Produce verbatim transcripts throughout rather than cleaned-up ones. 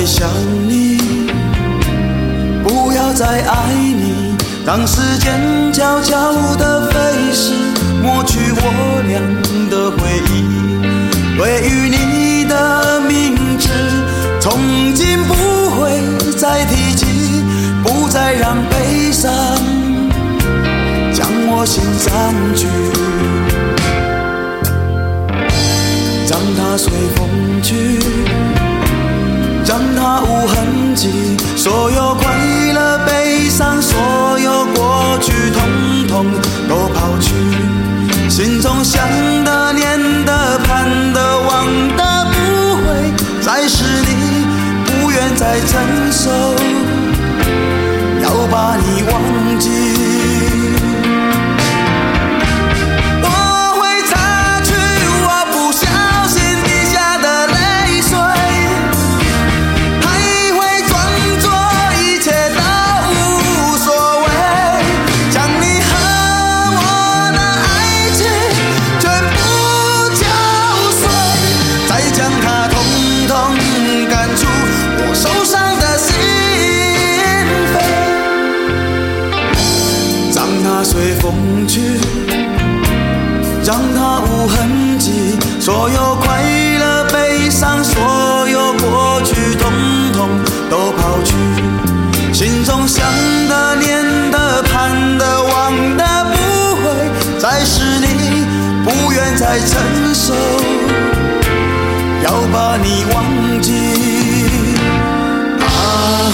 想你，不要再爱你，让时间悄悄地飞逝，抹去我俩的回忆。对于你的名字，从今不会再提起，不再让悲伤将我心占据，让它随风去，让它无痕迹，所有快乐悲伤，所有过去统统都抛去，心中想的念的盼的望的不会再是你，不愿再承受，要把你忘记。随风去，让它无痕迹，所有快乐悲伤，所有过去统统都抛去，心中想的念的盼的望的不会再是你，不愿再承受，要把你忘记啊。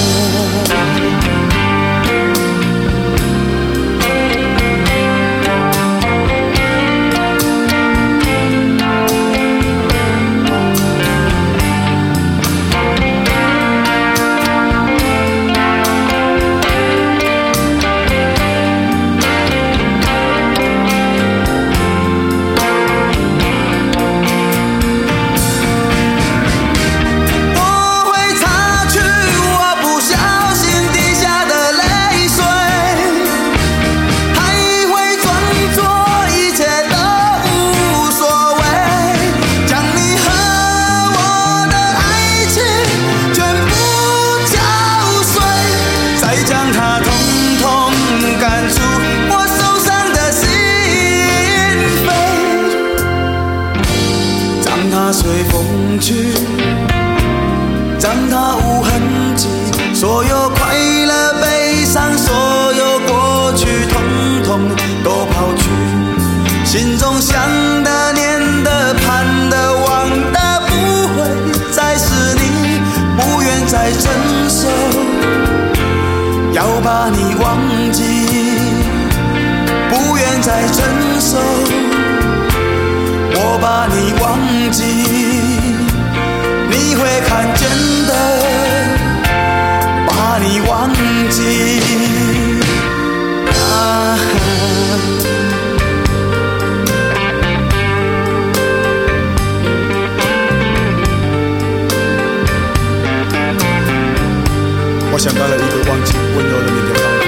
随风去，让它无痕迹，所有快乐悲伤，所有过去统统都抛去，心中想的念的盼的望的不会再是你，不愿再承受，要把你忘记，不愿再承受，我把你忘记，你会看见的，把你忘记啊。我想到了一个忘记温柔的你的方法，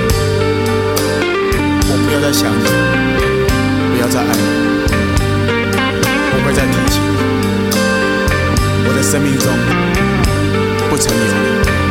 我不要再想你，不要再爱你，不会再提起，我的生命中不曾有你。